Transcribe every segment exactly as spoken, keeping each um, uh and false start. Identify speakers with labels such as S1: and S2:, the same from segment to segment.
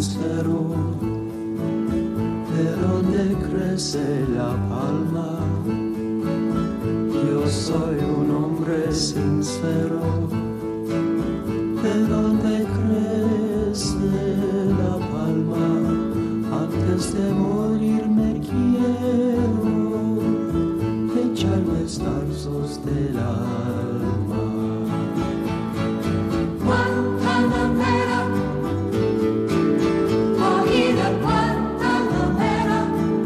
S1: sincero, de donde crece la palma. Yo soy un hombre sincero, de donde crece la palma. Antes de morir me quiero echarme zarzos del alma.
S2: Guantanamera, oída Guantanamera,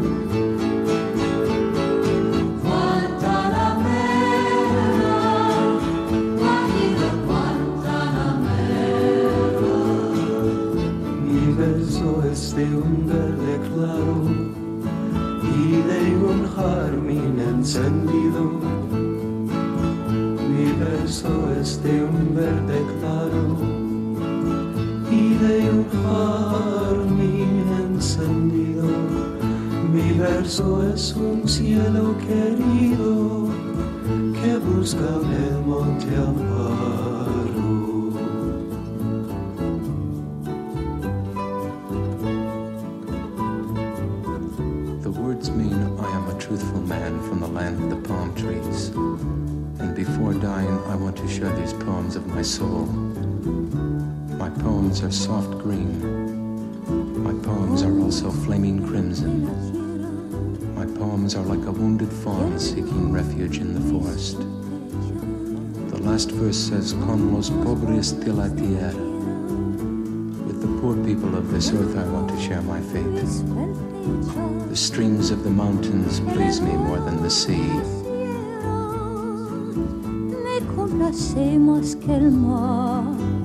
S2: Guantanamera, oída Guantanamera.
S1: Mi verso es de un verde claro y de un jazmín encendido. Mi verso es de un verde claro y de un jazmín encendido. Mi verso es un cielo querido que busca en el monte Amparo.
S3: The words mean I am a truthful man from the land of the palm trees. And before dying, I want to share these poems of my soul. My poems are soft green. My poems are also flaming crimson. My poems are like a wounded fawn seeking refuge in the forest. The last verse says, Con los pobres de la tierra. With the poor people of this earth, I want to share my fate. The streams of the mountains please me more than the sea.
S2: Hacemos que el mar.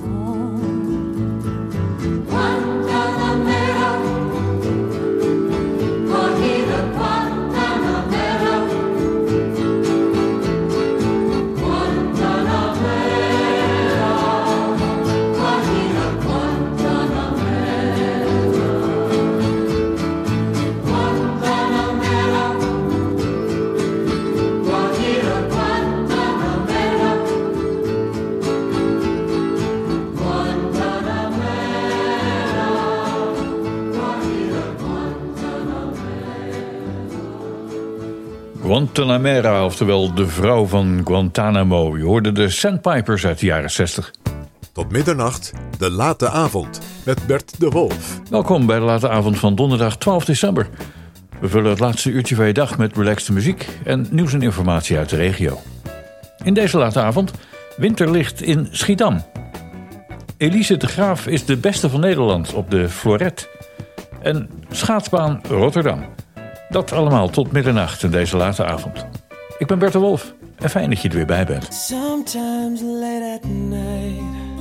S2: Guantanamera, cogida Guantanamera, Guantanamera, cogida Guantanamera, Guantanamera, cogida Guantanamera.
S4: Guantanamera, oftewel de vrouw van Guantanamo. Je hoorde de Sandpipers uit de jaren zestig.
S5: Tot middernacht, de late avond, met Bert de Wolf.
S4: Welkom bij de late avond van donderdag twaalf december. We vullen het laatste uurtje van je dag met relaxte muziek en nieuws en informatie uit de regio. In deze late avond winterlicht in Schiedam. Elise de Graaf is de beste van Nederland op de Floret. En schaatsbaan Rotterdam. Dat allemaal tot middernacht in deze late avond. Ik ben Bert de Wolf en fijn dat je er weer bij bent.
S1: Sometimes late at night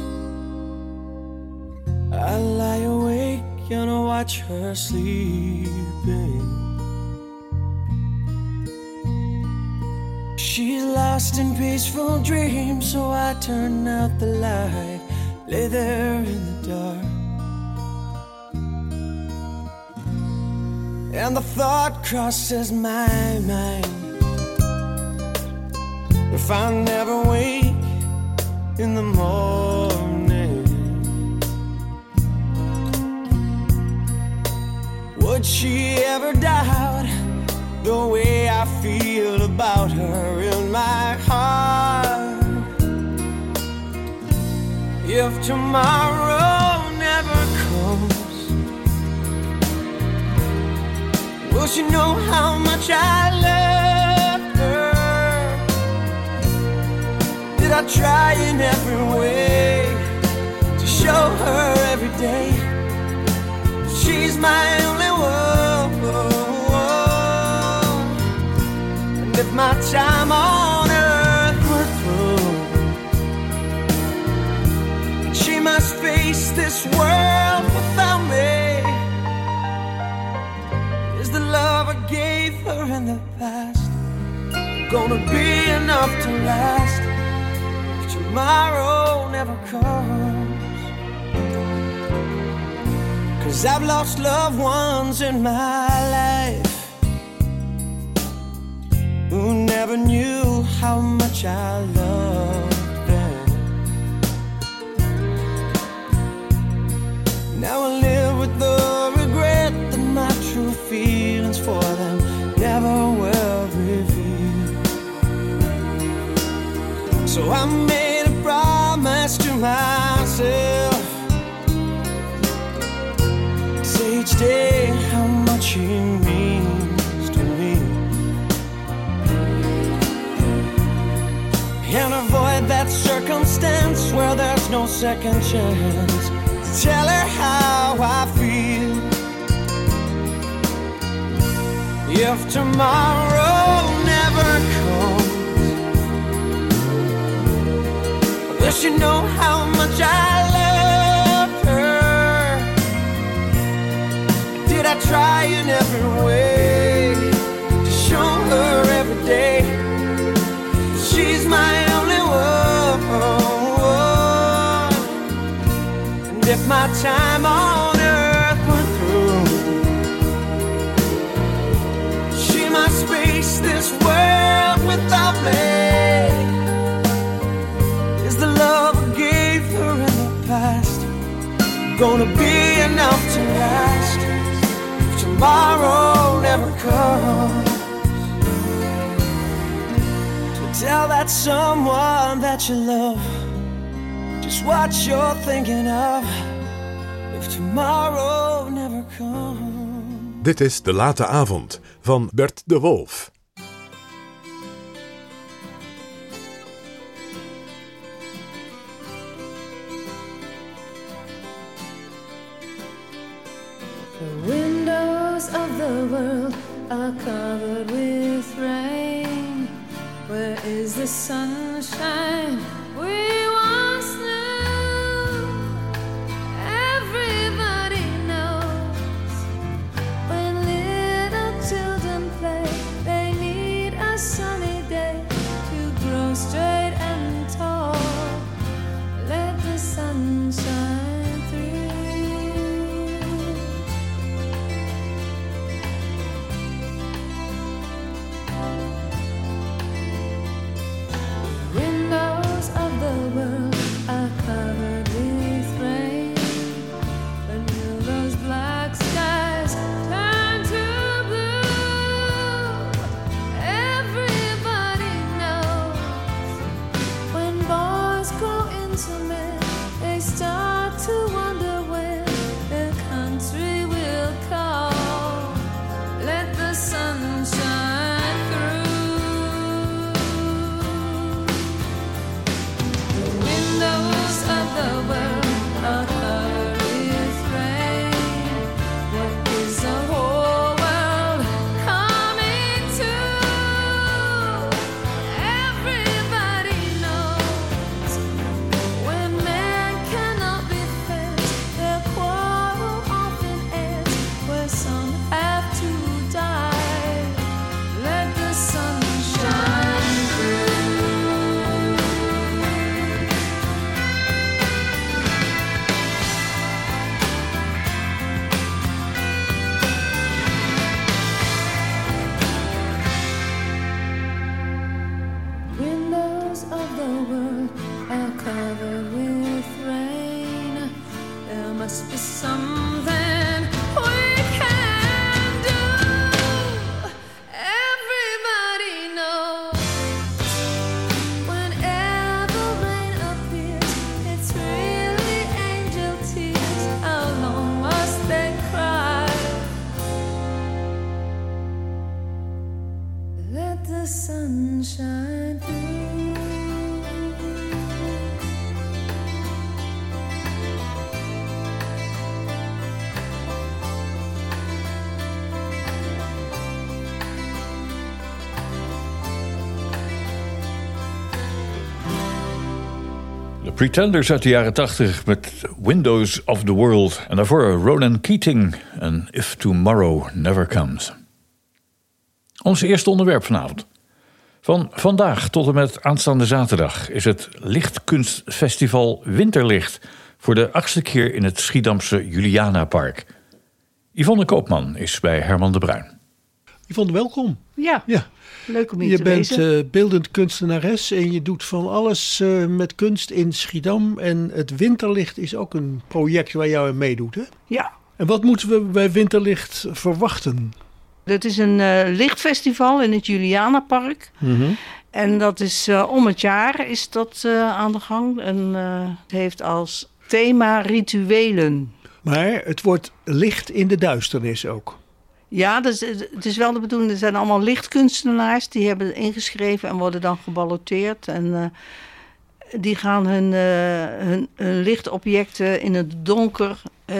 S1: I lie awake and watch her sleeping. She's lost in peaceful dreams, so I turn out the light, lay there in the dark. And the thought crosses my mind, if I never wake in the morning, would she ever doubt the way I feel about her in my heart? If tomorrow never comes, will she know how much I love her? Did I try in every way to show her every day she's my only one? And if my time on earth were through, she must face this world without me. The love I gave her in the past gonna be enough to last if tomorrow never comes? 'Cause I've lost loved ones in my life who never knew how much I loved them. Now I live with those So I made a promise to myself to say each day how much he means to me, and avoid that circumstance where there's no second chance to tell her how I feel. If tomorrow never comes, I wish you know how much I loved her. Did I try in every way to show her every day she's my only one? And if my time on earth were through, she must face this world without me. Is the love I gave her in the past gonna be enough to last if tomorrow never comes? To tell that someone that you love just what you're thinking of if tomorrow never comes.
S5: Dit is De Late Avond van Bert de Wolf.
S6: The windows of the world are covered with rain. Where is the sunshine we once knew? Everybody knows when little children play, they need a sunny day to grow straight and tall. Let the sun shine through. Windows of the world are covered with rain. When will those black skies turn to blue? Everybody knows when boys grow into men, they start to wonder when their country will call. Let the sun shine through. The windows of the world are covered with rain. What is the whole world coming to? Everybody knows when men cannot be fed, their quarrel often ends where some have to die. Let the sun shine through. Windows of the world are covered with rain. There must be something we can do. Everybody knows whenever rain appears, it's really angel tears. How long must they cry? Let the sun shine through.
S4: De Pretenders uit de jaren tachtig met Windows of the World. En daarvoor Ronan Keating en If Tomorrow Never Comes. Ons eerste onderwerp vanavond. Van vandaag tot en met aanstaande zaterdag is het Lichtkunstfestival Winterlicht voor de achtste keer in het Schiedamse Julianapark. Yvonne Koopman is bij Herman de Bruin.
S7: Yvonne, welkom.
S8: Ja,
S7: Ja.
S8: leuk om hier
S7: Je
S8: te
S7: bent
S8: wezen.
S7: uh, beeldend kunstenares en je doet van alles uh, met kunst in Schiedam. En het Winterlicht is ook een project waar jou aan meedoet, hè?
S8: Ja,
S7: En wat moeten we bij Winterlicht verwachten?
S8: het is een uh, lichtfestival in het Julianapark.
S7: Mm-hmm.
S8: En dat is uh, om het jaar is dat uh, aan de gang. En uh, het heeft als thema rituelen.
S7: Maar het wordt licht in de duisternis ook.
S8: Ja, dus, het is wel de bedoeling. Er zijn allemaal lichtkunstenaars die hebben ingeschreven en worden dan geballoteerd. En uh, die gaan hun, uh, hun, hun lichtobjecten in het donker uh,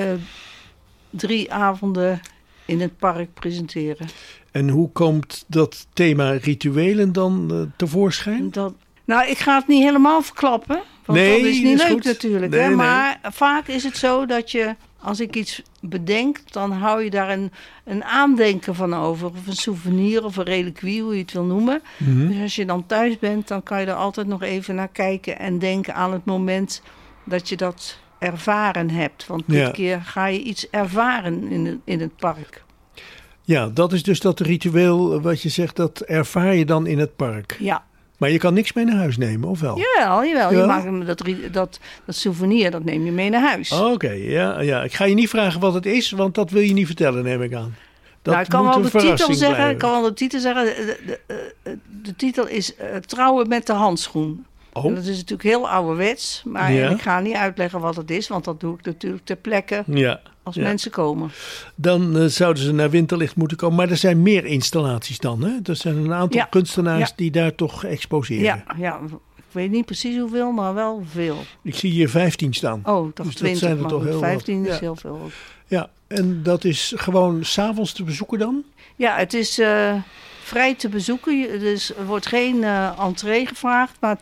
S8: drie avonden in het park presenteren.
S7: En hoe komt dat thema rituelen dan uh, tevoorschijn?
S8: Dat, nou, ik ga het niet helemaal verklappen. Want
S7: nee,
S8: dat is niet
S7: is
S8: leuk
S7: goed.
S8: natuurlijk.
S7: Nee,
S8: hè?
S7: nee.
S8: Maar vaak is het zo dat je, als ik iets bedenk, dan hou je daar een, een aandenken van over. Of een souvenir of een reliquie, hoe je het wil noemen.
S7: Mm-hmm.
S8: Dus als je dan thuis bent, dan kan je er altijd nog even naar kijken en denken aan het moment dat je dat ervaren hebt. Want dit
S7: Ja.
S8: keer ga je iets ervaren in het, in het park.
S7: Ja, dat is dus dat ritueel wat je zegt, dat ervaar je dan in het park.
S8: Ja.
S7: Maar je kan niks mee naar huis nemen, of wel?
S8: Jawel, jawel. Je
S7: Ja?
S8: maakt hem dat, ri- dat, dat souvenir, dat neem je mee naar huis.
S7: Oh, Oké, ja, ja. Ik ga je niet vragen wat het is, want dat wil je niet vertellen, neem ik aan. Dat
S8: nou, ik kan
S7: moet
S8: wel
S7: een
S8: de titel
S7: verrassing
S8: zeggen.
S7: blijven.
S8: Ik kan wel de titel zeggen. De, de, de, de titel is uh, Trouwen met de handschoen.
S7: Oh.
S8: En dat is natuurlijk heel ouderwets. Maar
S7: Ja.
S8: ik ga niet uitleggen wat het is. Want dat doe ik natuurlijk ter plekke
S7: Ja,
S8: als
S7: ja.
S8: mensen komen.
S7: Dan uh, zouden ze naar Winterlicht moeten komen. Maar er zijn meer installaties dan, hè? Er zijn een aantal
S8: Ja.
S7: kunstenaars
S8: Ja.
S7: die daar toch exposeren.
S8: Ja, ja, ik weet niet precies hoeveel, maar wel veel.
S7: Ik zie hier vijftien staan.
S8: Oh, ik dacht
S7: Dus dat
S8: twintig,
S7: zijn er
S8: maar
S7: toch
S8: goed,
S7: heel wat.
S8: vijftien is
S7: Ja.
S8: heel veel.
S7: Ja, en dat is gewoon 's avonds te bezoeken dan?
S8: Ja, het is uh, vrij te bezoeken. Je- Dus er wordt geen uh, entree gevraagd. Maar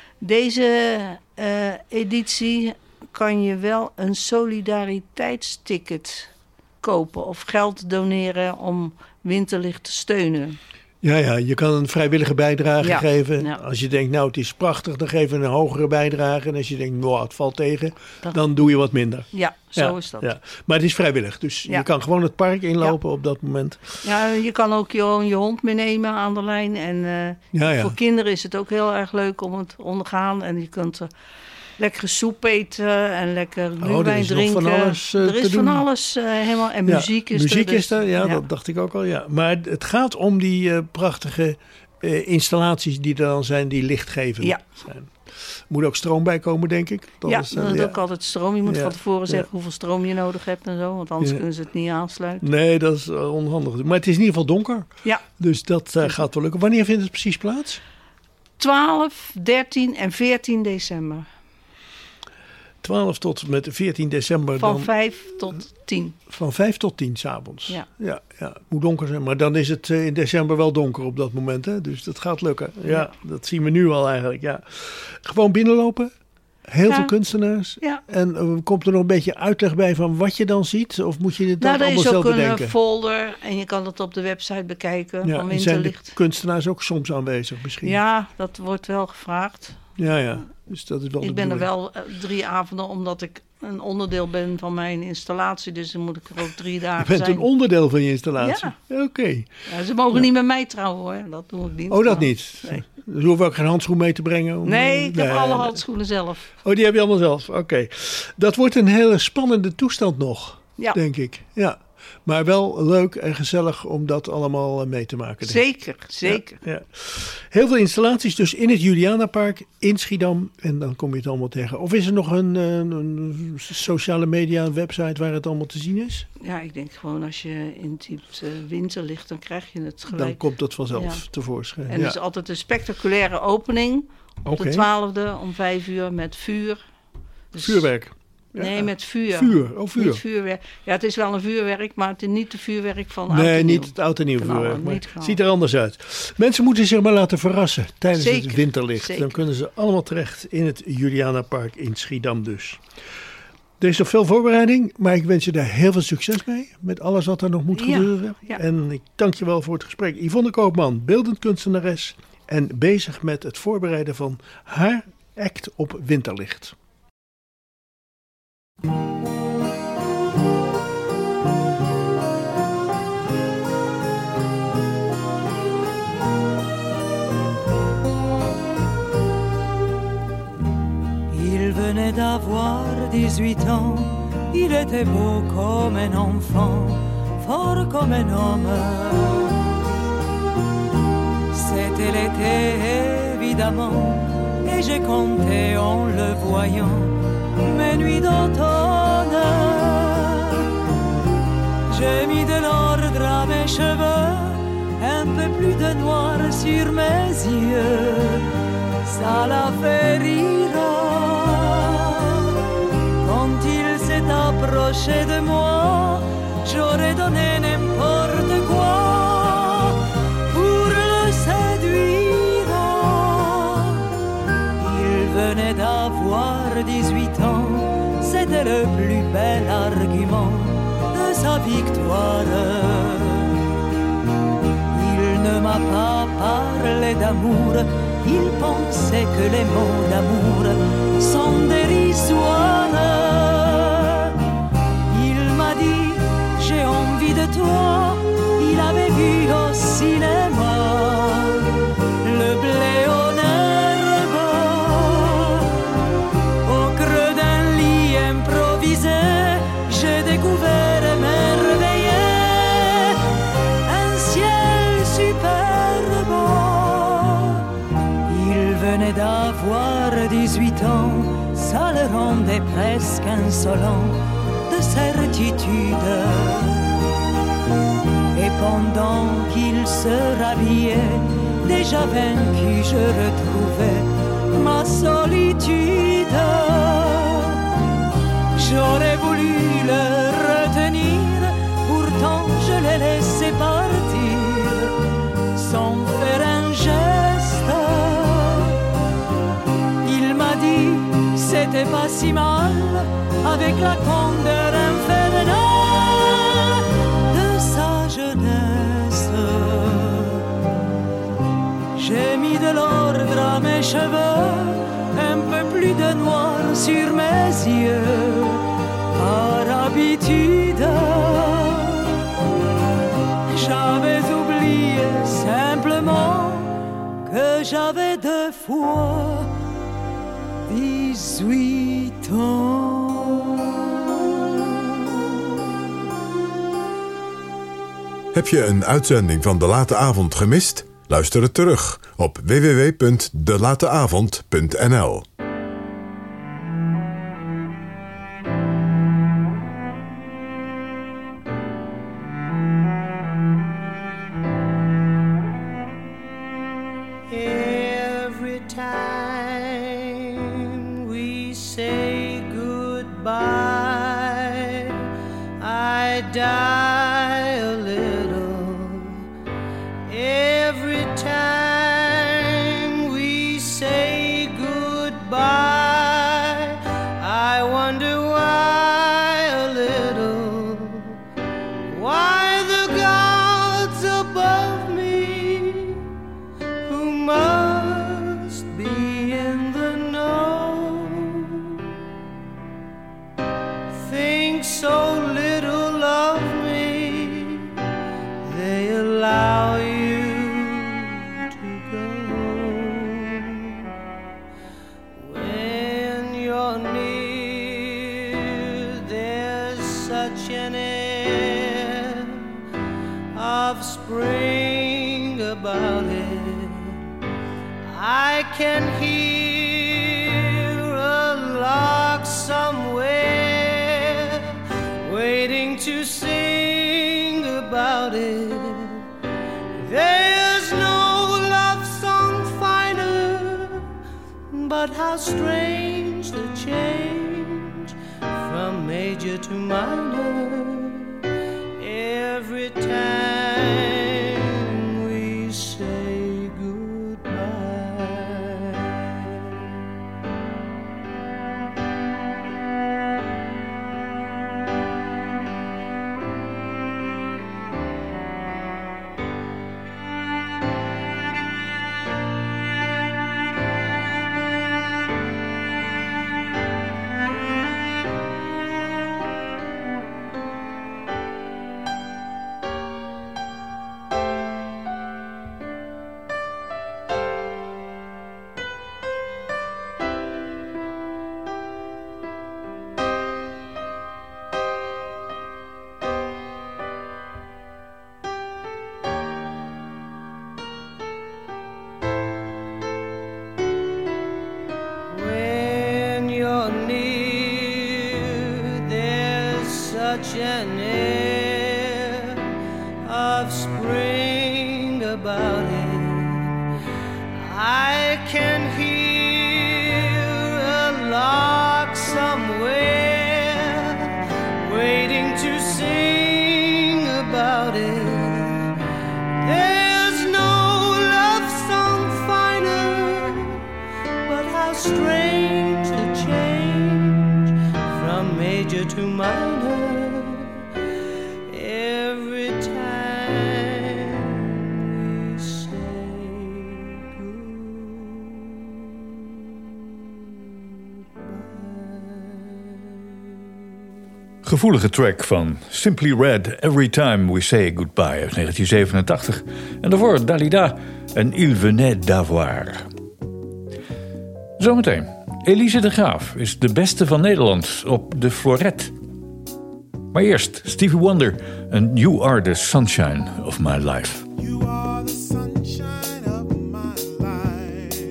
S8: deze uh, editie kan je wel een solidariteitsticket kopen. Of geld doneren om Winterlicht te steunen.
S7: Ja, ja, je kan een vrijwillige bijdrage
S8: Ja,
S7: geven.
S8: ja.
S7: Als je denkt, nou het is prachtig, dan geef je een hogere bijdrage. En als je denkt, nou het valt tegen,
S8: Dat-
S7: dan doe je wat minder.
S8: Ja, zo
S7: ja,
S8: is dat.
S7: Ja. Maar het is vrijwillig, dus
S8: Ja.
S7: je kan gewoon het park inlopen op dat moment.
S8: Ja, je kan ook je, je hond meenemen aan de lijn. En uh,
S7: Ja, ja.
S8: voor kinderen is het ook heel erg leuk om het te ondergaan. En je kunt er lekkere soep eten en lekker
S7: er
S8: glühwein
S7: is nog
S8: drinken.
S7: van alles, uh,
S8: er
S7: te
S8: is van
S7: doen.
S8: alles uh, helemaal. En
S7: Ja,
S8: muziek is
S7: muziek
S8: er. dus-
S7: is er, ja, dat dacht ik ook al. Ja. Maar het gaat om die uh, prachtige uh, installaties die er dan zijn, die lichtgevend
S8: Ja.
S7: zijn. Moet ook stroom bij komen, denk ik. Dat
S8: Ja,
S7: is, uh,
S8: dat is
S7: ja.
S8: ook altijd stroom. Je moet
S7: Ja,
S8: van tevoren zeggen
S7: ja.
S8: hoeveel stroom je nodig hebt en zo. Want anders
S7: Ja.
S8: kunnen ze het niet aansluiten.
S7: Nee, dat is uh, onhandig. Maar het is in ieder geval donker.
S8: Ja,
S7: Dus dat uh, gaat wel lukken. Wanneer vindt het precies plaats?
S8: twaalf, dertien en veertien december.
S7: twaalf tot met veertien december.
S8: Van
S7: dan
S8: vijf tot tien.
S7: van vijf tot tien 's avonds.
S8: Ja.
S7: Ja, ja, het moet donker zijn. Maar dan is het uh, in december wel donker op dat moment. Hè? Dus dat gaat lukken. Ja,
S8: Ja.
S7: dat zien we nu al eigenlijk. Ja. Gewoon binnenlopen. Heel
S8: Ja.
S7: veel kunstenaars.
S8: Ja.
S7: En uh, komt er nog een beetje uitleg bij van wat je dan ziet? Of moet je dit dan
S8: Nou, er
S7: allemaal
S8: is
S7: zelf
S8: ook een
S7: bedenken?
S8: uh, folder en je kan het op de website bekijken
S7: Ja,
S8: van
S7: en zijn de
S8: Winterlicht.
S7: kunstenaars ook soms aanwezig misschien?
S8: Ja, dat wordt wel gevraagd.
S7: Ja, ja. Dus dat is wel de
S8: Ik ben er
S7: bedoeling.
S8: wel uh, drie avonden, omdat ik een onderdeel ben van mijn installatie. Dus dan moet ik er ook drie
S7: Je
S8: dagen
S7: bent
S8: zijn.
S7: een onderdeel van je installatie? Oké.
S8: Ja, ze mogen niet met mij trouwen hoor, dat doe ik niet.
S7: Oh, dat
S8: Maar-
S7: niet?
S8: Nee.
S7: Dus hoef ik ook geen handschoen mee te brengen? Om-
S8: Nee, ik heb
S7: Nee,
S8: alle
S7: nee.
S8: handschoenen zelf.
S7: Oh, die heb je allemaal zelf. Oké. Dat wordt een hele spannende toestand nog,
S8: Ja,
S7: denk ik. Ja. Maar wel leuk en gezellig om dat allemaal eh, mee te maken. denk ik.
S8: zeker, zeker.
S7: Ja, ja. Heel veel installaties dus in het Julianapark in Schiedam. En dan kom je het allemaal tegen. Of is er nog een, eh, een sociale media, een website waar het allemaal te zien is?
S8: Ja, ik denk gewoon als je intypt uh, Winterlicht, dan krijg je het gelijk.
S7: Dan komt dat vanzelf
S8: Ja.
S7: tevoorschijn.
S8: En
S7: ja.
S8: er is altijd een spectaculaire opening op
S7: Oké.
S8: de twaalfde om vijf uur met vuur. Dus-
S7: Vuurwerk. Ja.
S8: Nee, met vuur.
S7: Vuur, oh vuur.
S8: Niet vuurwerk. Ja, het is wel een vuurwerk, maar het is niet de vuurwerk van oud
S7: Nee,
S8: en
S7: niet
S8: nieuw.
S7: het oud en nieuw
S8: Knallen,
S7: vuurwerk. Maar
S8: niet
S7: het
S8: knallen.
S7: ziet er anders uit. Mensen moeten zich maar laten verrassen tijdens het
S8: Zeker,
S7: winterlicht.
S8: zeker.
S7: Dan kunnen ze allemaal terecht in het Julianapark in Schiedam dus. Er is nog veel voorbereiding, maar ik wens je daar heel veel succes mee. Met alles wat er nog moet
S8: Ja,
S7: gebeuren.
S8: ja.
S7: En ik dank je wel voor het gesprek. Yvonne Koopman, beeldend kunstenares. En bezig met het voorbereiden van haar act op winterlicht.
S1: Il venait d'avoir dix-huit ans, il était beau comme un enfant, fort comme un homme. C'était l'été évidemment, et j'ai compté en le voyant mes nuits d'automne. J'ai mis de l'ordre à mes cheveux, un peu plus de noir sur mes yeux, ça l'a fait rire. Quand il s'est approché de moi, j'aurais donné n'importe quoi pour le séduire. Il venait d'avoir dix-huit ans, c'était le plus bel argument de sa victoire. Il ne m'a pas parlé d'amour, il pensait que les mots d'amour sont dérisoires. Il m'a dit j'ai envie de toi, il avait vu au cinéma le blé en herbe, au creux d'un lit improvisé, j'ai découvert émerveillé un ciel superbe. Il venait d'avoir dix-huit ans, ça le rendait presque insolent de certitude. Et pendant qu'il se rhabillait, déjà vaincu, je retrouvais ma solitude. J'aurais voulu le retenir, pourtant je l'ai laissé partir sans faire un geste. Il m'a dit c'était pas si mal, avec la candeur infernale de sa jeunesse. J'ai mis de l'ordre à mes cheveux, un peu plus de noir sur mes yeux, par habitude. J'avais oublié simplement que j'avais deux fois dix-huit ans.
S5: Heb je een uitzending van De Late Avond gemist? Luister het terug op w w w punt de late avond punt n l.
S1: Every time we say goodbye, I die a little. Every time we say goodbye, I wonder why a little, why the gods above me, who must be in the know, think so little of me, they allow you to go. When you're near, there's such an air of spring about it. I can hear a lark somewhere waiting to sing about it. There's no love song finer, but how strange the change from major to minor every time we say goodbye. of spring about it. I can hear a lark somewhere waiting to sing about it. There's no love song finer, but how strange the change from major to minor every time we say goodbye.
S4: Gevoelige track van Simply Red, Every Time We Say Goodbye uit negentien zevenentachtig. En daarvoor Dalida en Il Venait d'Avoir. Zometeen. Elise de Graaf is de beste van Nederland op de Florette. Maar eerst Stevie Wonder en You Are the Sunshine of My Life.
S9: You are the sunshine of my life.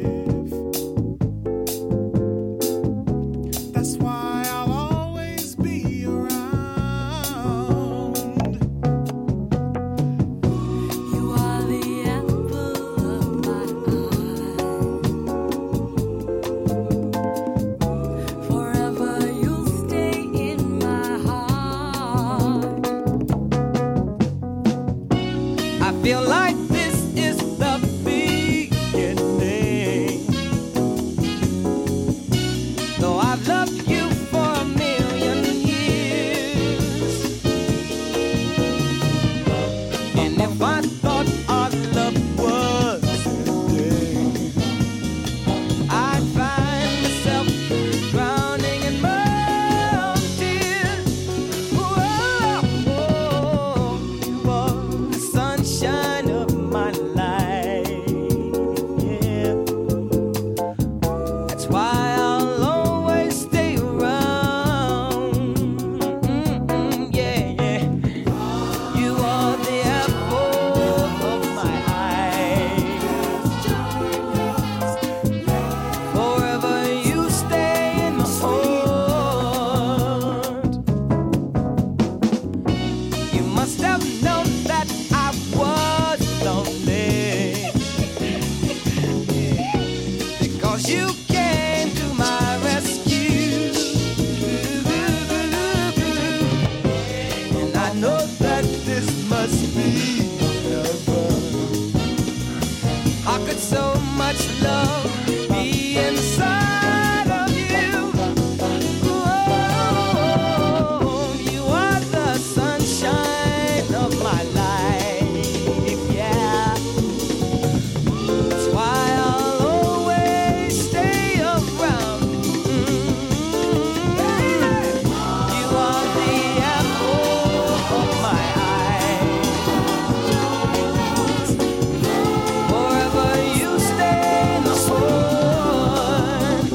S9: That's why I'll always be around.
S6: You are the apple of my eye. Forever you'll stay in my heart.
S1: I feel like this is the beginning. Though I've loved you for a million years, and if I thought our love was ending, I'd find myself drowning in my own tears. Whoa, whoa, you are the sunshine of my life. Yeah. That's why I'll always stay around. Mm-mm, yeah, yeah. You are the apple of my eye. Forever you stay in my heart. You must have known that I was lonely, because you came to my rescue. And I know that this must be heaven. How could so much love be inside of you? Oh, you are the sunshine of my life, yeah. That's why I'll always stay around. Mm. You are the apple of my eye. Forever you stay in the heart.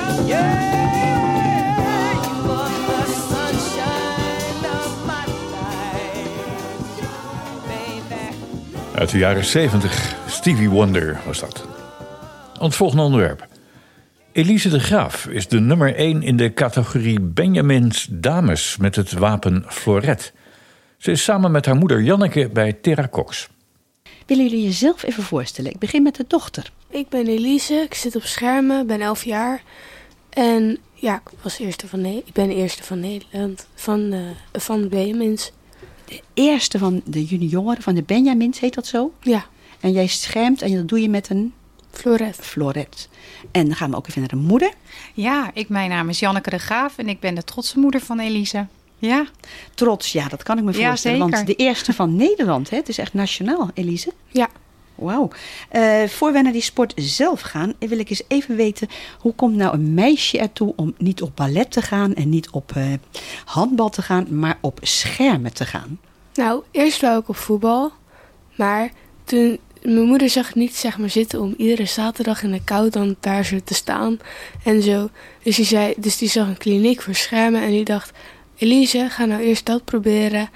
S1: Yeah, you are the sunshine of my life, baby.
S4: Uit de jaren zeventig, Stevie Wonder was dat. Ons volgende onderwerp. Elise de Graaf is de nummer één in de categorie Benjamins Dames met het wapen Florette. Ze is samen met haar moeder Janneke bij Terra Cox.
S10: Willen jullie jezelf even voorstellen? Ik begin met de dochter.
S11: Ik ben Elise, ik zit op schermen, ben elf jaar. En ja, ik, was eerste van ne- ik ben de eerste van Nederland, van, uh, van de Benjamins.
S10: De eerste van de junioren, van de Benjamins, heet dat zo?
S11: Ja,
S10: En jij schermt en dat doe je met een
S11: Florette.
S10: Florette. En dan gaan we ook even naar de moeder.
S12: Ja, ik, mijn naam is Janneke de Graaf en ik ben de trotse moeder van Elise. Ja,
S10: Trots, ja, dat kan ik me
S12: Ja,
S10: voorstellen.
S12: zeker.
S10: Want de eerste van Nederland, hè? Het is echt nationaal, Elise.
S11: Ja,
S10: Wauw. Eh, voor we naar die sport zelf gaan, wil ik eens even weten, hoe komt nou een meisje ertoe om niet op ballet te gaan en niet op eh, handbal te gaan, maar op schermen te gaan?
S11: nou, eerst wou ik op voetbal. Maar toen, mijn moeder zag het niet zeg maar zitten om iedere zaterdag in de kou dan daar zo te staan en zo. Dus die, zei, dus die zag een kliniek voor schermen en die dacht, Elise, ga nou eerst dat proberen.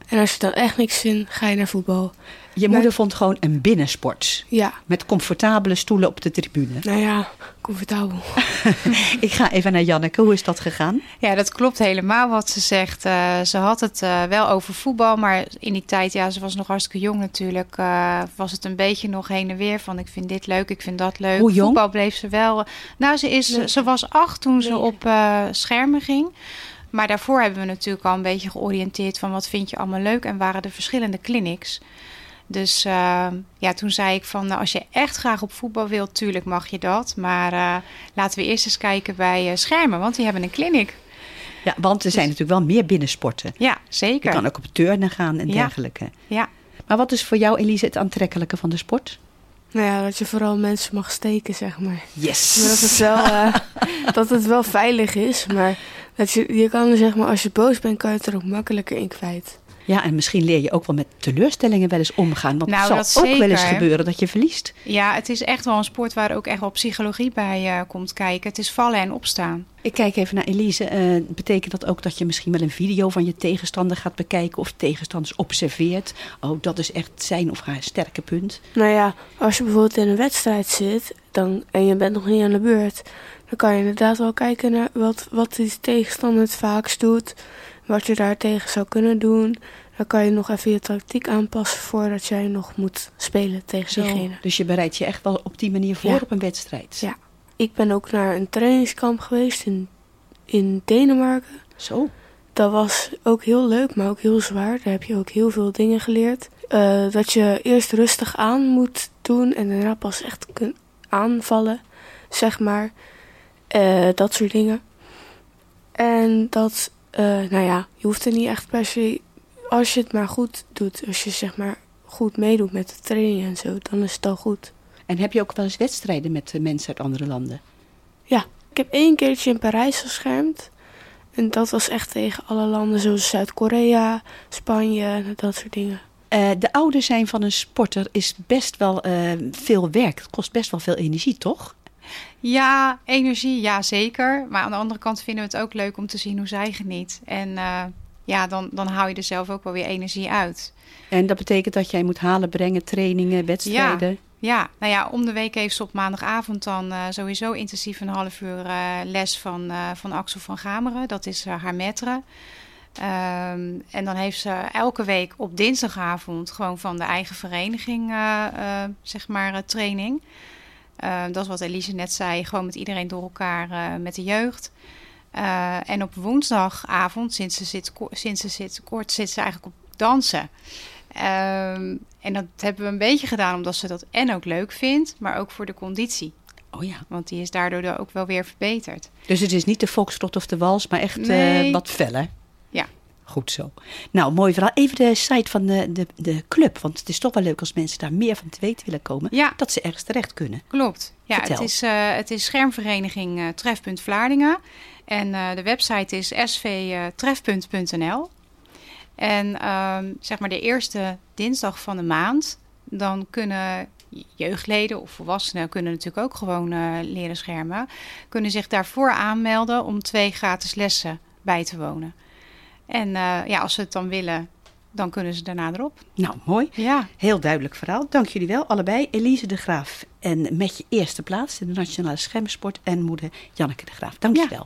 S11: En als je dan echt niks vindt, ga je naar voetbal.
S10: Je
S11: maar,
S10: moeder vond gewoon een binnensport.
S11: Ja.
S10: Met comfortabele stoelen op de tribune.
S11: Nou ja, comfortabel.
S10: Ik ga even naar Janneke. Hoe is dat gegaan?
S12: Ja, dat klopt helemaal wat ze zegt. Uh, ze had het uh, wel over voetbal, maar in die tijd, ja, ze was nog hartstikke jong natuurlijk. Uh, was het een beetje nog heen en weer van ik vind dit leuk, ik vind dat leuk.
S10: Hoe jong?
S12: Voetbal bleef ze wel. Nou, ze, is, nee. ze was acht toen ze nee. op uh, schermen ging. Maar daarvoor hebben we natuurlijk al een beetje georiënteerd van wat vind je allemaal leuk. En waren er verschillende clinics. Dus uh, ja, toen zei ik van nou, als je echt graag op voetbal wilt, tuurlijk mag je dat. Maar uh, laten we eerst eens kijken bij uh, schermen, want die hebben een clinic.
S10: Ja, want er dus, zijn natuurlijk wel meer binnensporten.
S12: Ja, zeker.
S10: Je kan ook op turnen gaan en
S12: ja.
S10: dergelijke.
S12: Ja.
S10: Maar wat is voor jou, Elise, het aantrekkelijke van de sport?
S11: Nou ja, dat je vooral mensen mag steken, zeg maar.
S10: Yes!
S11: Maar dat het wel, uh, dat het wel veilig is, maar dat je, je kan zeg maar, als je boos bent, kan je het er ook makkelijker in kwijt.
S10: Ja, en misschien leer je ook wel met teleurstellingen wel eens omgaan. Want
S12: nou,
S10: het zal ook zeker wel eens gebeuren dat je verliest.
S12: Ja, het is echt wel een sport waar ook echt wel psychologie bij uh, komt kijken. Het is vallen en opstaan.
S10: Ik kijk even naar Elise. Uh, betekent dat ook dat je misschien wel een video van je tegenstander gaat bekijken of tegenstanders observeert? Oh, dat is echt zijn of haar sterke punt.
S11: Nou ja, als je bijvoorbeeld in een wedstrijd zit dan, en je bent nog niet aan de beurt, dan kan je inderdaad wel kijken naar wat, wat die tegenstander het vaakst doet. Wat je daar tegen zou kunnen doen. Dan kan je nog even je tactiek aanpassen voordat jij nog moet spelen tegen
S10: Zo,
S11: diegene.
S10: Dus je bereidt je echt wel op die manier voor ja. op een wedstrijd?
S11: Ja. Ik ben ook naar een trainingskamp geweest in, in Denemarken.
S10: Zo.
S11: Dat was ook heel leuk, maar ook heel zwaar. Daar heb je ook heel veel dingen geleerd. Uh, dat je eerst rustig aan moet doen en daarna pas echt kunt aanvallen, zeg maar. Uh, dat soort dingen. En dat... Uh, nou ja, je hoeft er niet echt per se... Als je het maar goed doet, als je zeg maar goed meedoet met de training en zo, dan is het al goed.
S10: En heb je ook wel eens wedstrijden met mensen uit andere landen?
S11: Ja, ik heb één keertje in Parijs geschermd. En dat was echt tegen alle landen zoals Zuid-Korea, Spanje, dat soort dingen.
S10: Uh, de ouder zijn van een sporter is best wel uh, veel werk. Het kost best wel veel energie, toch?
S12: Ja, energie, ja zeker. Maar aan de andere kant vinden we het ook leuk om te zien hoe zij geniet. En uh, ja, dan, dan hou je er zelf ook wel weer energie uit.
S10: En dat betekent dat jij moet halen, brengen, trainingen, wedstrijden?
S12: Ja, ja. Nou ja, om de week heeft ze op maandagavond dan uh, sowieso intensief een half uur uh, les van, uh, van Axel van Gameren. Dat is uh, haar maître. Um, en dan heeft ze elke week op dinsdagavond gewoon van de eigen vereniging, uh, uh, zeg maar, uh, training. Uh, dat is wat Elise net zei, gewoon met iedereen door elkaar, uh, met de jeugd. Uh, en op woensdagavond, sinds ze zit, sinds ze zit kort, zit ze eigenlijk op dansen. Um, en dat hebben we een beetje gedaan omdat ze dat en ook leuk vindt, maar ook voor de conditie.
S10: Oh ja.
S12: Want die is daardoor ook wel weer verbeterd.
S10: Dus het is niet de foxtrot of de wals, maar echt
S12: nee.
S10: uh, wat feller.
S12: Ja.
S10: Goed zo. Nou, mooi verhaal. Even de site van de, de, de club. Want het is toch wel leuk als mensen daar meer van te weten willen komen.
S12: Ja.
S10: Dat ze ergens terecht kunnen.
S12: Klopt. Ja,
S10: Vertel.
S12: het is, uh, het is schermvereniging uh, Trefpunt Vlaardingen. En uh, de website is s v trefpunt punt n l. En uh, zeg maar de eerste dinsdag van de maand, dan kunnen jeugdleden of volwassenen kunnen natuurlijk ook gewoon uh, leren schermen. Kunnen zich daarvoor aanmelden om twee gratis lessen bij te wonen. En uh, ja, als ze het dan willen, dan kunnen ze daarna erop.
S10: Nou, mooi.
S12: Ja.
S10: Heel duidelijk verhaal. Dank jullie wel, allebei. Elise de Graaf en met je eerste plaats in de Nationale Schermsport en moeder Janneke de Graaf. Dank je wel.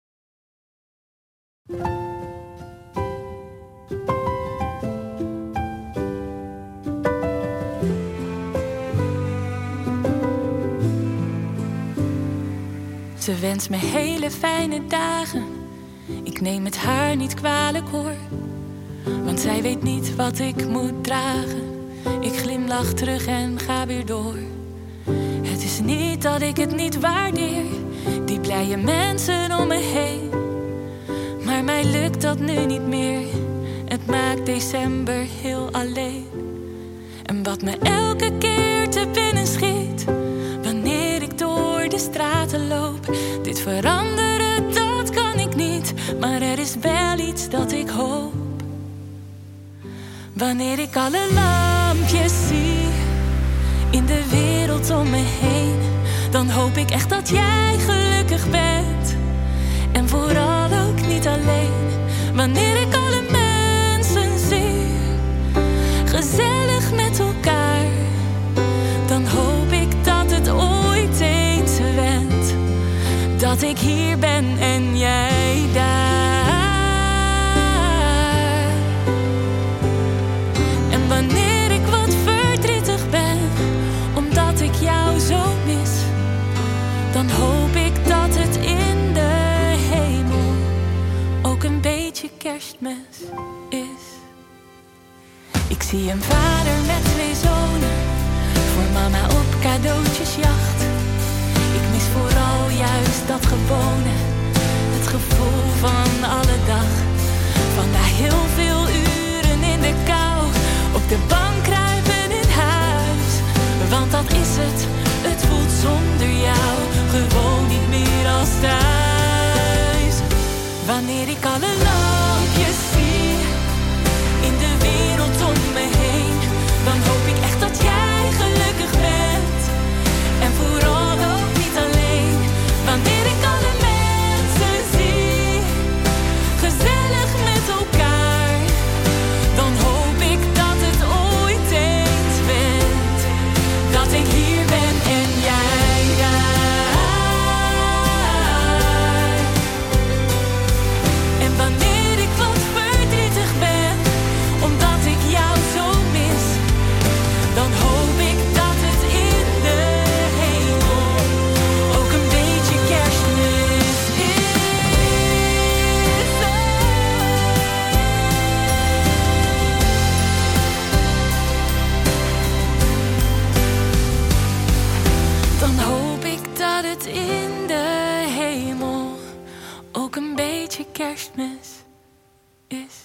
S13: Ze wenst me hele fijne dagen. Ik neem het haar niet kwalijk hoor, want zij weet niet wat ik moet dragen. Ik glimlach terug en ga weer door. Het is niet dat ik het niet waardeer, die blije mensen om me heen. Maar mij lukt dat nu niet meer, het maakt december heel alleen. En wat me elke keer te binnen schiet, wanneer ik door de straten loop. Dit veranderen, dat kan ik niet, maar er is wel iets dat ik hoop. Wanneer ik alle lampjes zie in de wereld om me heen, dan hoop ik echt dat jij gelukkig bent. En vooral ook niet alleen. Wanneer ik alle mensen zie ik hier ben en jij daar. En wanneer ik wat verdrietig ben, omdat ik jou zo mis, dan hoop ik dat het in de hemel ook een beetje Kerstmis is. Ik zie een vader met twee zonen, voor mama op cadeautjesjacht. Ik mis vooral juist dat gewone, het gevoel van alle dag. Van daar heel veel uren in de kou, op de bank kruipen in huis. Want dat is het, het voelt zonder jou gewoon niet meer als thuis. Wanneer ik alle lampjes zie in de wereld om me heen, dan hoop ik echt dat jij gelukkig bent. En vooral ook niet alleen. Wanneer ik alle mensen zie, gezellig met elkaar, dan hoop ik dat het ooit eens bent. Dat ik hier ben en jij daar. En wanneer ik wat verdrietig ben, omdat ik jou zo mis, dan hoop ik dat het in de hemel ook een beetje Kerstmis is. Dan hoop ik dat het in de hemel ook een beetje Kerstmis is.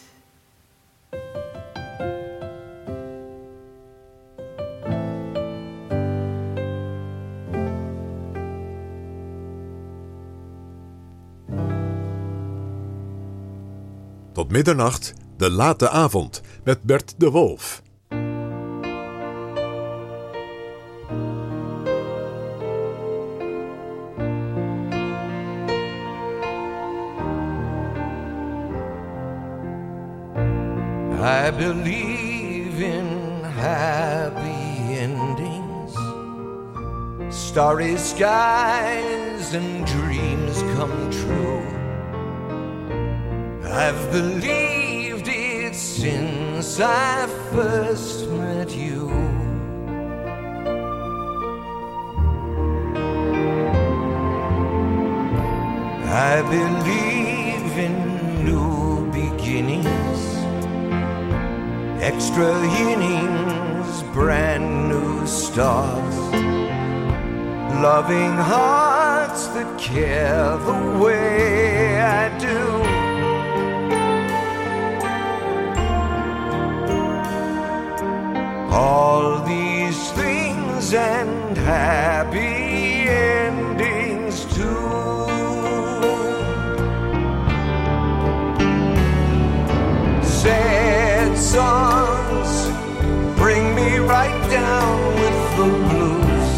S5: Tot middernacht, de late avond, met Bert de Wolf.
S1: I believe in happy endings, starry skies and dreams come true. I've believed it since I first met you. I believe in new beginnings, extra innings, brand new starts, loving hearts that care the way I do. All these things and happy endings too. Sad songs bring me right down with the blues.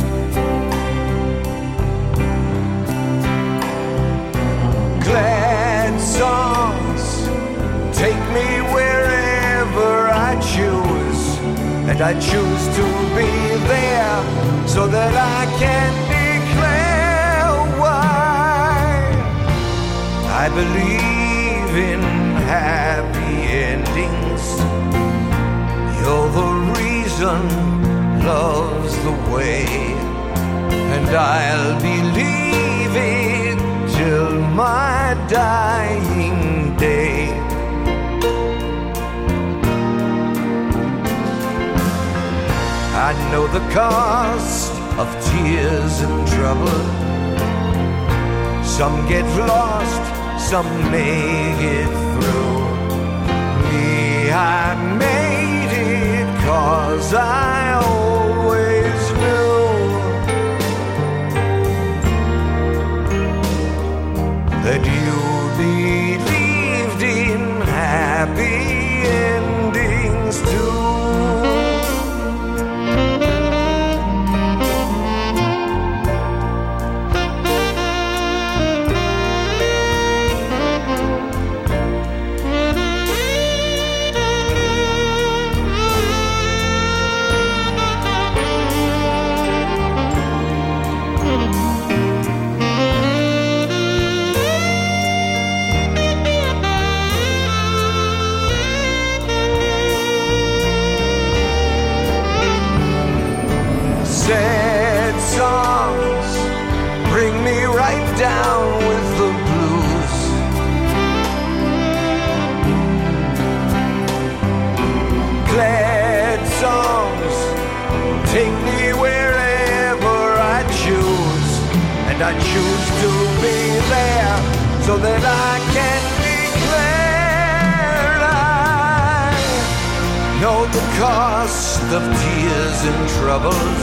S1: Glad songs take me wherever I choose, and I choose to be there so that I can declare why I believe in happy endings. You're the reason love's the way, and I'll believe it till my dying day. I know the cost of tears and trouble. Some get lost, some make it through. Me, I made it 'cause I always knew that you believed in happy endings too. down with the blues. Glad songs take me wherever I choose, and I choose to be there so that I can declare I know the cost of tears and troubles.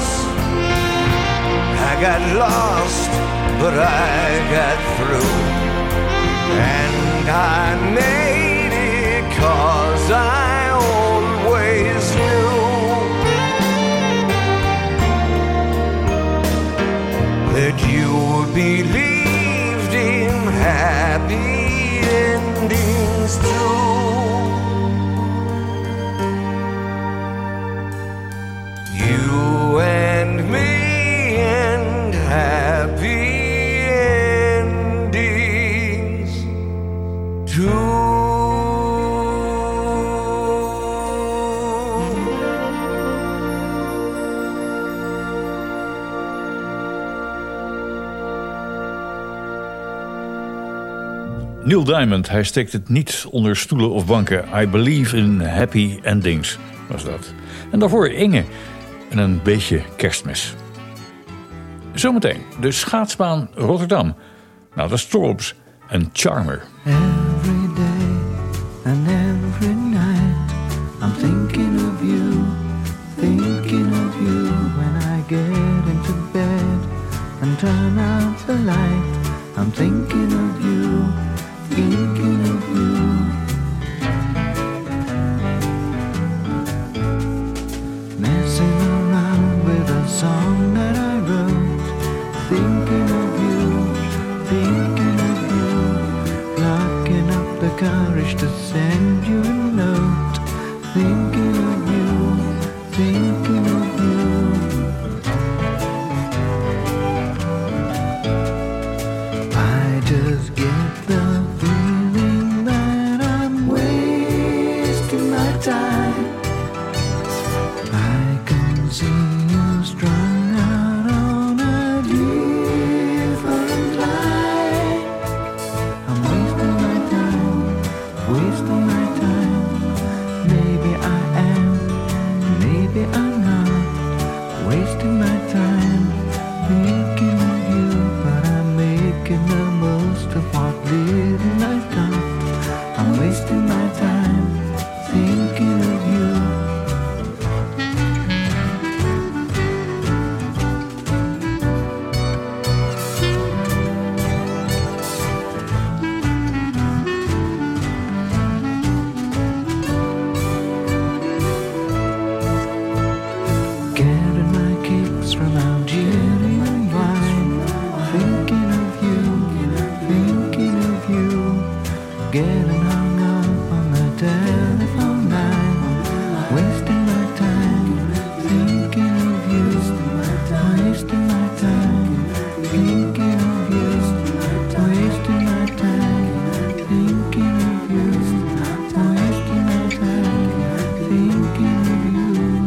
S1: I got lost, but I got through, and I made it 'cause I always knew that you believed in happy endings too. You and me and happy endings too.
S4: Neil Diamond, hij steekt het niet onder stoelen of banken. I believe in happy endings, was dat. En daarvoor Inge en een beetje kerstmis. Zometeen de schaatsbaan Rotterdam. Nou, de Strawbs en Charmer.
S1: Every day and every night I'm thinking of you, thinking of you. When I get into bed and turn out the light, I'm thinking of you, thinking of you. Messing around with a song that I wrote, thinking of you, thinking of you. Locking up the courage to send you a note, thinking of you, thinking of you. I just get the feeling that I'm wasting my time. I can see you strung out on a different line. I'm wasting my time, wasting my time. Maybe I am, maybe I'm not. Wasting my time, thinking of you. But I'm making the most of what little I've got. I'm wasting my time, thinking of you. Getting my kicks from Algeria and wine. Thinking of you, thinking of you. Getting hung up on the telephone line. Wasting my time, thinking of you. Wasting my time, thinking of you. Wasting my time, thinking of you. Wasting my time, thinking of you.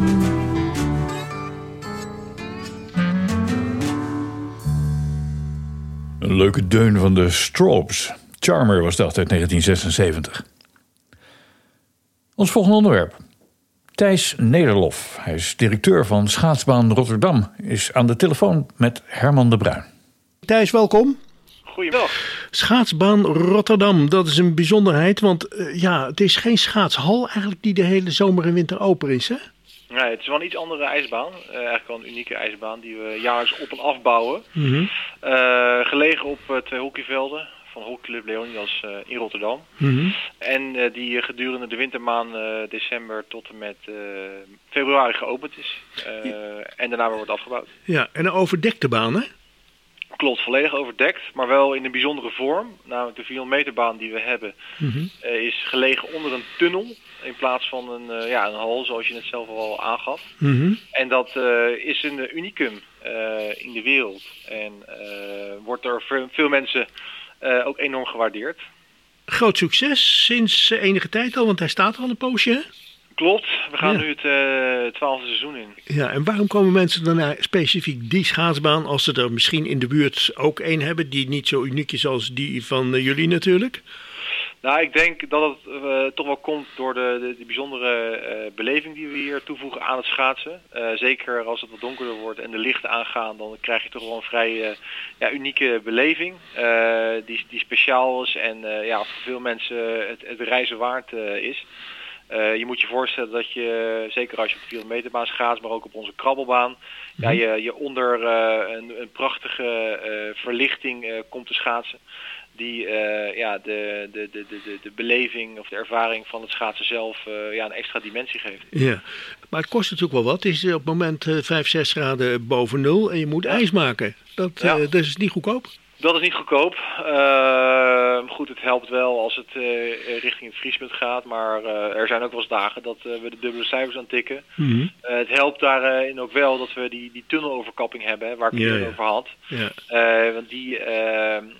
S4: Een leuke deun van de Strawbs. Charmer was dat uit negentien zesenzeventig. Ons volgende onderwerp. Thijs Nederlof. Hij is directeur van Schaatsbaan Rotterdam. Is aan de telefoon met Herman de Bruin.
S7: Thijs, welkom.
S14: Goedemiddag.
S7: Schaatsbaan Rotterdam, dat is een bijzonderheid. Want uh, ja, het is geen schaatshal eigenlijk die de hele zomer en winter open is, hè?
S14: Nee, het is wel een iets andere ijsbaan. Uh, eigenlijk wel een unieke ijsbaan die we jaarlijks op en afbouwen.
S7: Mm-hmm.
S14: Uh, gelegen op uh, twee hockeyvelden van Hockeyclub Leonidas uh, in Rotterdam.
S7: Mm-hmm.
S14: En uh, die uh, gedurende de wintermaanden uh, december tot en met uh, februari geopend is. Uh, ja. En daarna weer wordt afgebouwd.
S7: Ja, en een overdekte baan, hè?
S14: Klopt, volledig overdekt, maar wel in een bijzondere vorm. Namelijk de vierhonderd meter baan die we hebben
S7: Mm-hmm.
S14: uh, is gelegen onder een tunnel. In plaats van een, uh, ja, een hal, zoals je het zelf al aangaf.
S7: Mm-hmm.
S14: En dat uh, is een uh, unicum uh, in de wereld. En uh, wordt door veel, veel mensen uh, ook enorm gewaardeerd.
S7: Groot succes sinds enige tijd al, want hij staat al een poosje, hè?
S14: Klopt, we gaan
S7: Ja.
S14: nu het uh, twaalfde seizoen in.
S7: Ja, en waarom komen mensen dan naar specifiek die schaatsbaan als ze er misschien in de buurt ook één hebben die niet zo uniek is als die van uh, jullie natuurlijk?
S14: Nou, ik denk dat het uh, toch wel komt door de, de, de bijzondere uh, beleving die we hier toevoegen aan het schaatsen. Uh, zeker als het wat donkerder wordt en de lichten aangaan, dan krijg je toch wel een vrij uh, ja, unieke beleving. Uh, die, die speciaal is en uh, ja, voor veel mensen het, het reizen waard uh, is. Uh, je moet je voorstellen dat je, zeker als je op de vierhonderd meterbaan schaatst, maar ook op onze krabbelbaan, ja, je, je onder uh, een, een prachtige uh, verlichting uh, komt te schaatsen. Die uh, ja, de, de, de, de, de beleving of de ervaring van het schaatsen zelf uh, ja, een extra dimensie geeft.
S7: Ja, maar het kost natuurlijk wel wat. Het is op het moment uh, vijf, zes graden boven nul en je moet ja. ijs maken. Dat, ja. uh, dat is niet goedkoop.
S14: Dat is niet goedkoop. Uh, goed, het helpt wel als het uh, richting het vriespunt gaat. Maar uh, er zijn ook wel eens dagen dat uh, we de dubbele cijfers aan tikken.
S7: Mm-hmm.
S14: Uh, het helpt daarin ook wel dat we die, die tunneloverkapping hebben, hè, waar ik het
S7: ja, ja.
S14: over had.
S7: Ja.
S14: Uh, want die uh, uh,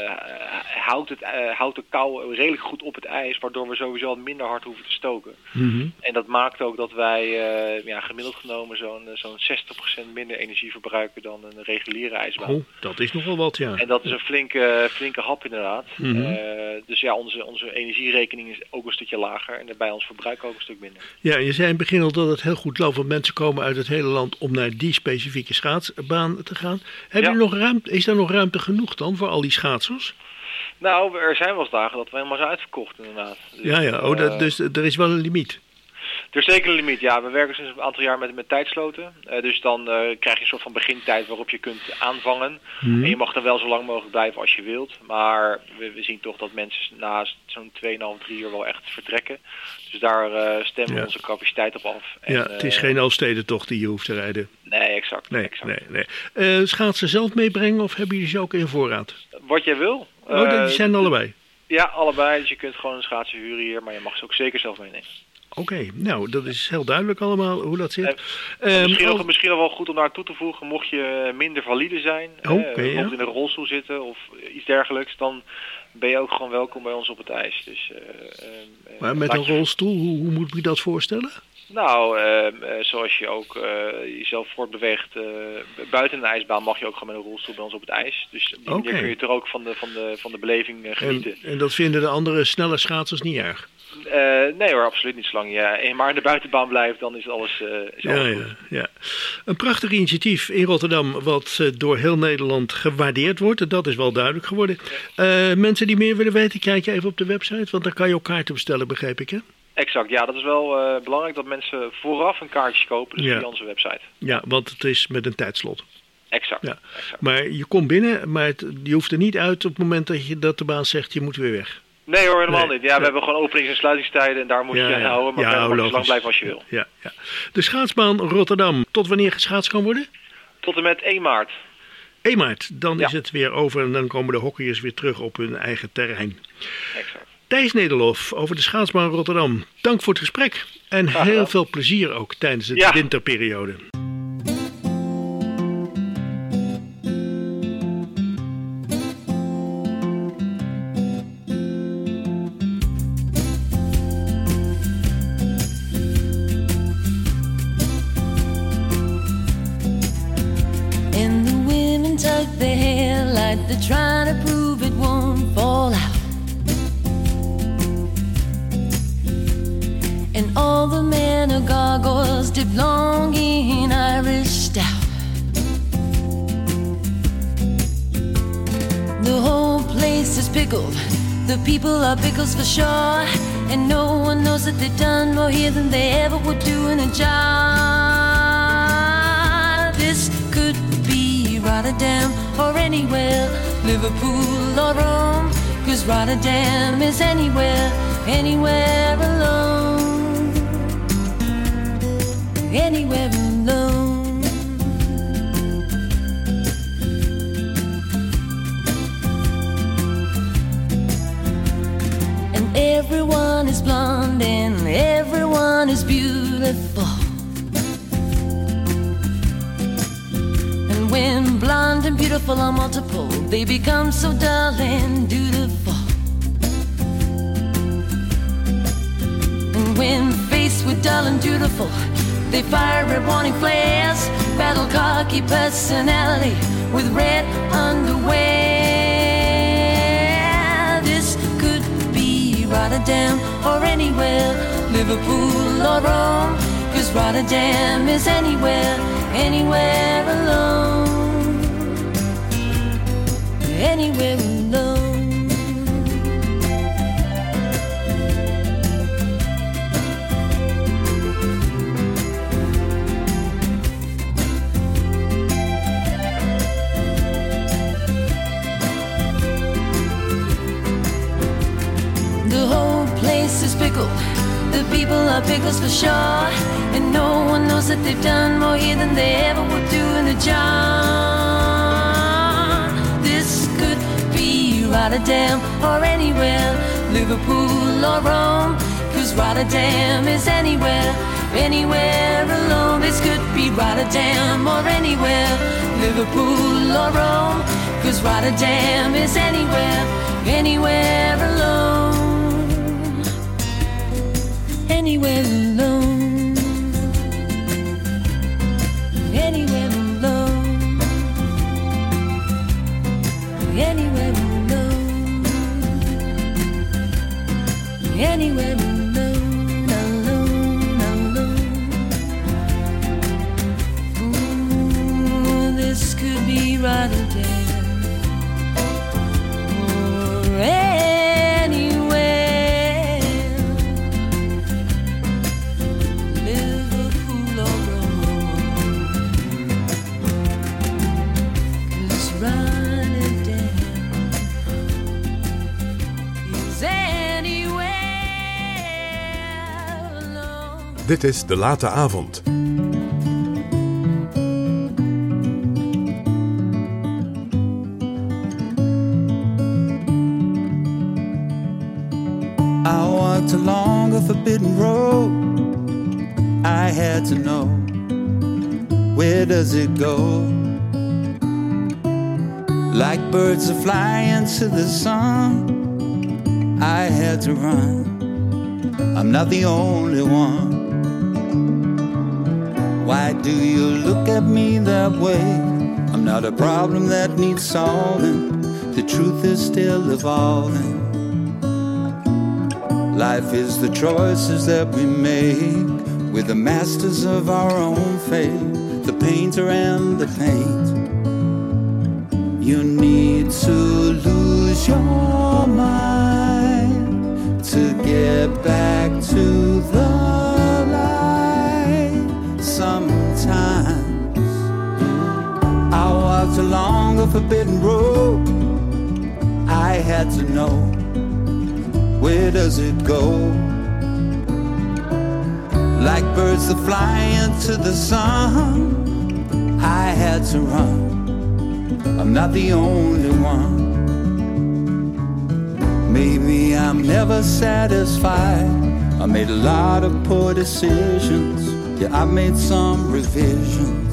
S14: houdt, het, uh, houdt de kou redelijk goed op het ijs, waardoor we sowieso wat minder hard hoeven te stoken.
S7: Mm-hmm.
S14: En dat maakt ook dat wij uh, ja, gemiddeld genomen zo'n, zo'n zestig procent minder energie verbruiken dan een reguliere ijsbaan.
S7: Oh, dat is nogal wat, ja.
S14: En dat is een flinke, flinke hap inderdaad.
S7: Mm-hmm.
S14: Uh, dus ja, onze, onze energierekening is ook een stukje lager en daarbij ons verbruik ook een stuk minder.
S7: Ja, je zei in het begin al dat het heel goed loopt, want mensen komen uit het hele land om naar die specifieke schaatsbaan te gaan. Heb
S14: Ja.
S7: je nog ruimte, is daar nog ruimte genoeg dan voor al die schaatsers?
S14: Nou, er zijn wel eens dagen dat we helemaal zijn uitverkocht inderdaad. Dus,
S7: ja, ja. Oh, dat,
S14: uh,
S7: dus er is wel een limiet.
S14: Er is zeker een limiet, ja. We werken sinds een aantal jaar met, met tijdsloten. Uh, dus dan uh, krijg je een soort van begintijd waarop je kunt aanvangen.
S7: Mm-hmm.
S14: En je mag dan wel zo lang mogelijk blijven als je wilt. Maar we, we zien toch dat mensen na zo'n twee komma vijf, drie uur wel echt vertrekken. Dus daar uh, stemmen we
S7: Ja.
S14: onze capaciteit op af. En,
S7: Ja, het is
S14: uh,
S7: geen Elfstedentocht die je hoeft te rijden.
S14: Nee, exact.
S7: Nee,
S14: exact.
S7: nee, nee. Uh, schaatsen zelf meebrengen of hebben jullie ze ook in voorraad?
S14: Wat jij wil.
S7: Oh,
S14: Uh,
S7: die zijn allebei.
S14: Ja, allebei. Dus je kunt gewoon een schaatsen huren hier, maar je mag ze ook zeker zelf meenemen.
S7: Oké, okay, nou, dat is heel duidelijk allemaal hoe dat zit.
S14: Uh,
S7: um,
S14: misschien,
S7: al...
S14: nog, misschien nog wel goed om daar toe te voegen, mocht je minder valide zijn,
S7: oh,
S14: uh,
S7: okay,
S14: bijvoorbeeld
S7: ja.
S14: in een rolstoel zitten of iets dergelijks, dan ben je ook gewoon welkom bij ons op het ijs. Dus, uh, uh,
S7: maar met een
S14: je...
S7: rolstoel, hoe, hoe moet ik me dat voorstellen?
S14: Nou, uh, uh, zoals je ook uh, jezelf voortbeweegt uh, buiten een ijsbaan, mag je ook gewoon met een rolstoel bij ons op het ijs. Dus op die
S7: okay.
S14: manier kun je er ook van de, van de, van de beleving uh, genieten.
S7: En, en dat vinden de andere snelle schaatsers niet erg?
S14: Uh, nee hoor, absoluut niet. Zolang je maar in de buitenbaan blijft, dan is alles, uh, is
S7: ja,
S14: alles
S7: ja,
S14: goed.
S7: ja. Een prachtig initiatief in Rotterdam wat uh, door heel Nederland gewaardeerd wordt. Dat is wel duidelijk geworden. Uh, mensen die meer willen weten, kijk je even op de website. Want daar kan je ook kaarten bestellen, begreep ik hè?
S14: Exact, ja, dat is wel uh, belangrijk dat mensen vooraf een kaartje kopen, dus
S7: ja.
S14: via onze website.
S7: Ja, want het is met een tijdslot.
S14: Exact.
S7: Ja.
S14: exact.
S7: Maar je komt binnen, maar het, je hoeft er niet uit op het moment dat, je, dat de baas zegt je moet weer weg.
S14: Nee hoor, helemaal
S7: nee.
S14: niet. Ja, we ja. hebben gewoon openings- en sluitingstijden en daar moet
S7: ja,
S14: je aan
S7: ja.
S14: houden, maar
S7: ja,
S14: je mag
S7: logisch.
S14: zo lang blijven als je wil.
S7: Ja, ja. De schaatsbaan Rotterdam, tot wanneer geschaatst kan worden?
S14: Tot en met één maart.
S7: één maart, dan
S14: ja.
S7: is het weer over en dan komen de hockeyers weer terug op hun eigen terrein.
S14: Exact.
S7: Thijs Nederlof over de schaatsbaan Rotterdam. Dank voor het gesprek en
S14: Graag
S7: heel
S14: wel.
S7: veel plezier ook tijdens de
S14: ja.
S7: winterperiode.
S15: And the women tuck their hair like they're trying to prove it won't fall out. And all the men are gargoyles dip long in Irish stout. The whole place is pickled, the people are pickles for sure. And no one knows that they've done more here than they ever would do in a job. This could be Rotterdam or anywhere, Liverpool or Rome, 'cause Rotterdam is anywhere, anywhere alone, anywhere alone. And everyone is blonde and everyone is beautiful. And when blonde and beautiful are multiple, they become so dull and dutiful. And when face were dull and dutiful. They fire red warning flares, battle cocky personality with red underwear. This could be Rotterdam or anywhere, Liverpool or Rome, 'cause Rotterdam is anywhere, anywhere alone, anywhere alone. The whole place is pickled. The people are pickles for sure, and no one knows that they've done more here than they ever would do in a jar. This could be Rotterdam or anywhere, Liverpool or Rome, 'cause Rotterdam is anywhere, anywhere alone. This could be Rotterdam or anywhere, Liverpool or Rome, 'cause Rotterdam is anywhere, anywhere alone, anywhere alone, anywhere alone, anywhere alone, anywhere alone, alone, alone. Ooh, this could be Rotterdam or anywhere, Liverpool or Rome, 'cause Rotterdam is anywhere alone.
S5: Dit is De Late Avond.
S1: I walked along a forbidden road. I had to know, where does it go? Like birds that fly into the sun, I had to run. I'm not the only one. Why do you look at me that way? I'm not a problem that needs solving. The truth is still evolving. Life is the choices that we make. We're the masters of our own fate, the painter and the paint. You need to lose your mind to get back to the light. Sometimes I walked along a forbidden road. I had to know, where does it go? Like birds that fly into the sun, I had to run. I'm not the only one. Maybe I'm never satisfied. I made a lot of poor decisions. Yeah, I've made some revisions,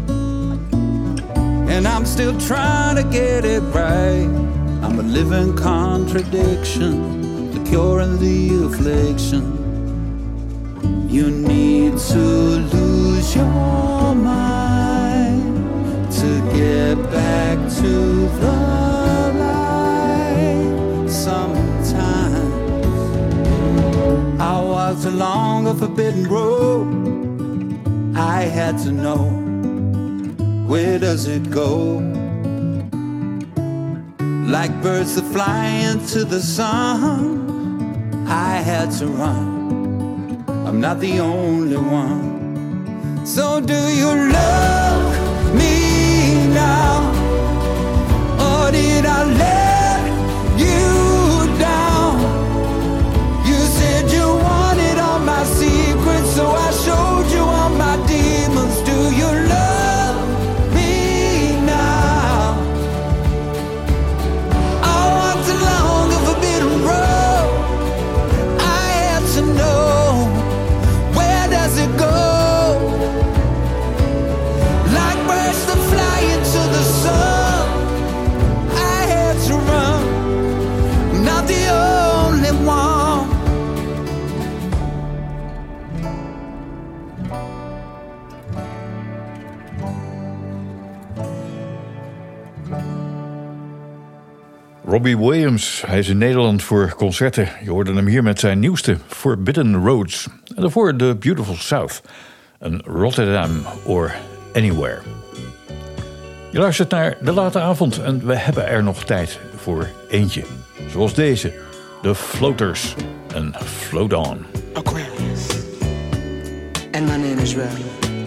S1: and I'm still trying to get it right. I'm a living contradiction, the cure and the affliction. You need to lose your mind to get back to the light. Sometimes I walked along a forbidden road. I had to know, where does it go? Like birds that fly into the sun, I had to run. I'm not the only one. So do you love me now, or did I let you down? You said you wanted all my secrets, so I showed you all my demons. Do you love me now? I walked along a forbidden road. I had to know, where does it go?
S4: Robbie Williams, hij is in Nederland voor concerten. Je hoorde hem hier met zijn nieuwste Forbidden Roads. En daarvoor The Beautiful South, een Rotterdam or Anywhere. Je luistert naar De Late Avond en we hebben er nog tijd voor eentje. Zoals deze, The Floaters en Float On.
S16: Aquarius, and my name is Ralph.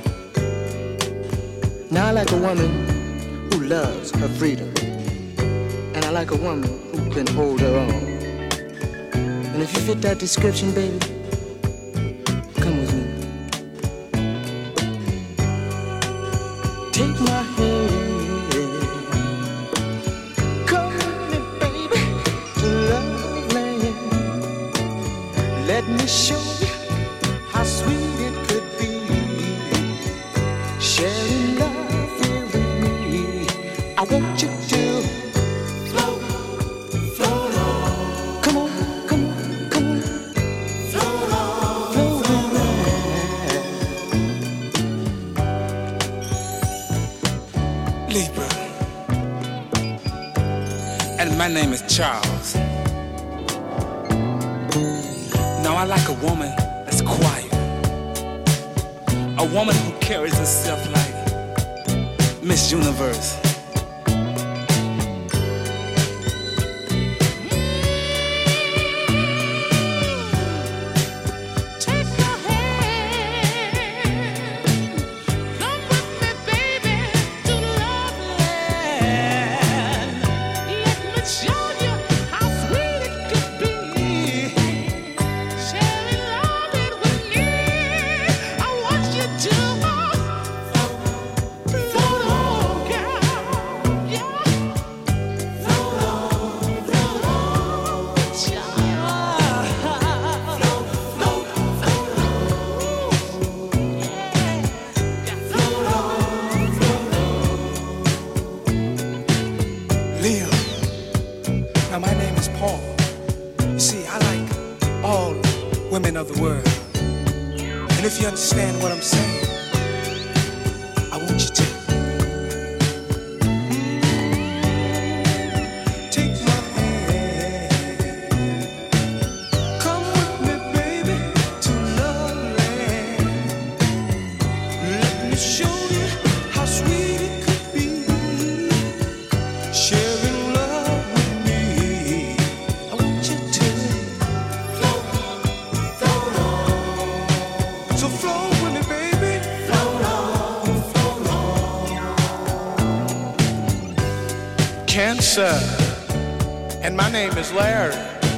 S16: Now I like a woman who loves her freedom. And I like a woman who can hold her own. And if you fit that description, baby, come with me. Take my hand, come with me, baby, to love land. Let me show you how sweet it could be, sharing love here with me. I want you to
S17: My name is Charles. Now I like a woman that's quiet, a woman who carries herself like Miss Universe. And my name is Larry.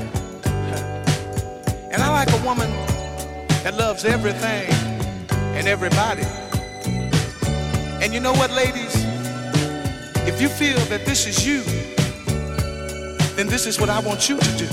S17: And I like a woman that loves everything and everybody. And you know what, ladies? If you feel that this is you, then this is what I want you to do.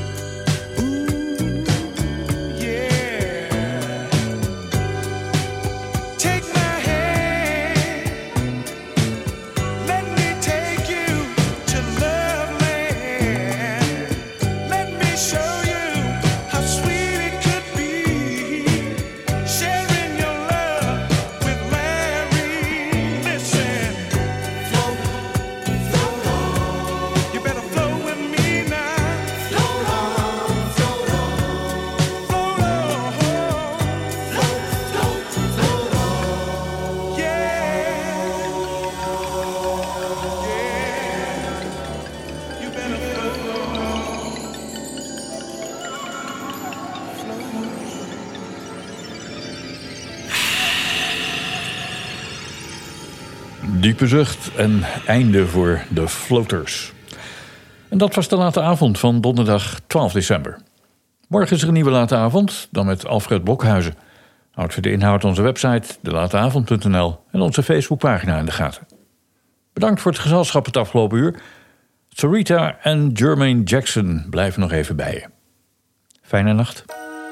S4: Diepe zucht en einde voor de Floaters. En dat was de late avond van donderdag twaalf december. Morgen is er een nieuwe late avond, dan met Alfred Blokhuizen. Houd voor de inhoud onze website de lateavond punt n l en onze Facebookpagina in de gaten. Bedankt voor het gezelschap het afgelopen uur. Sarita en Jermaine Jackson blijven nog even bij je. Fijne nacht.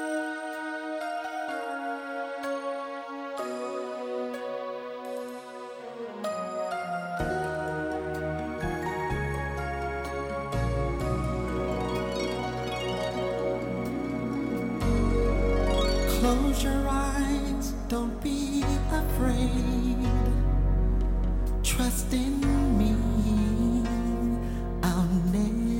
S1: Close your eyes, don't be afraid. Trust in me, I'll never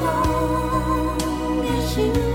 S15: long as you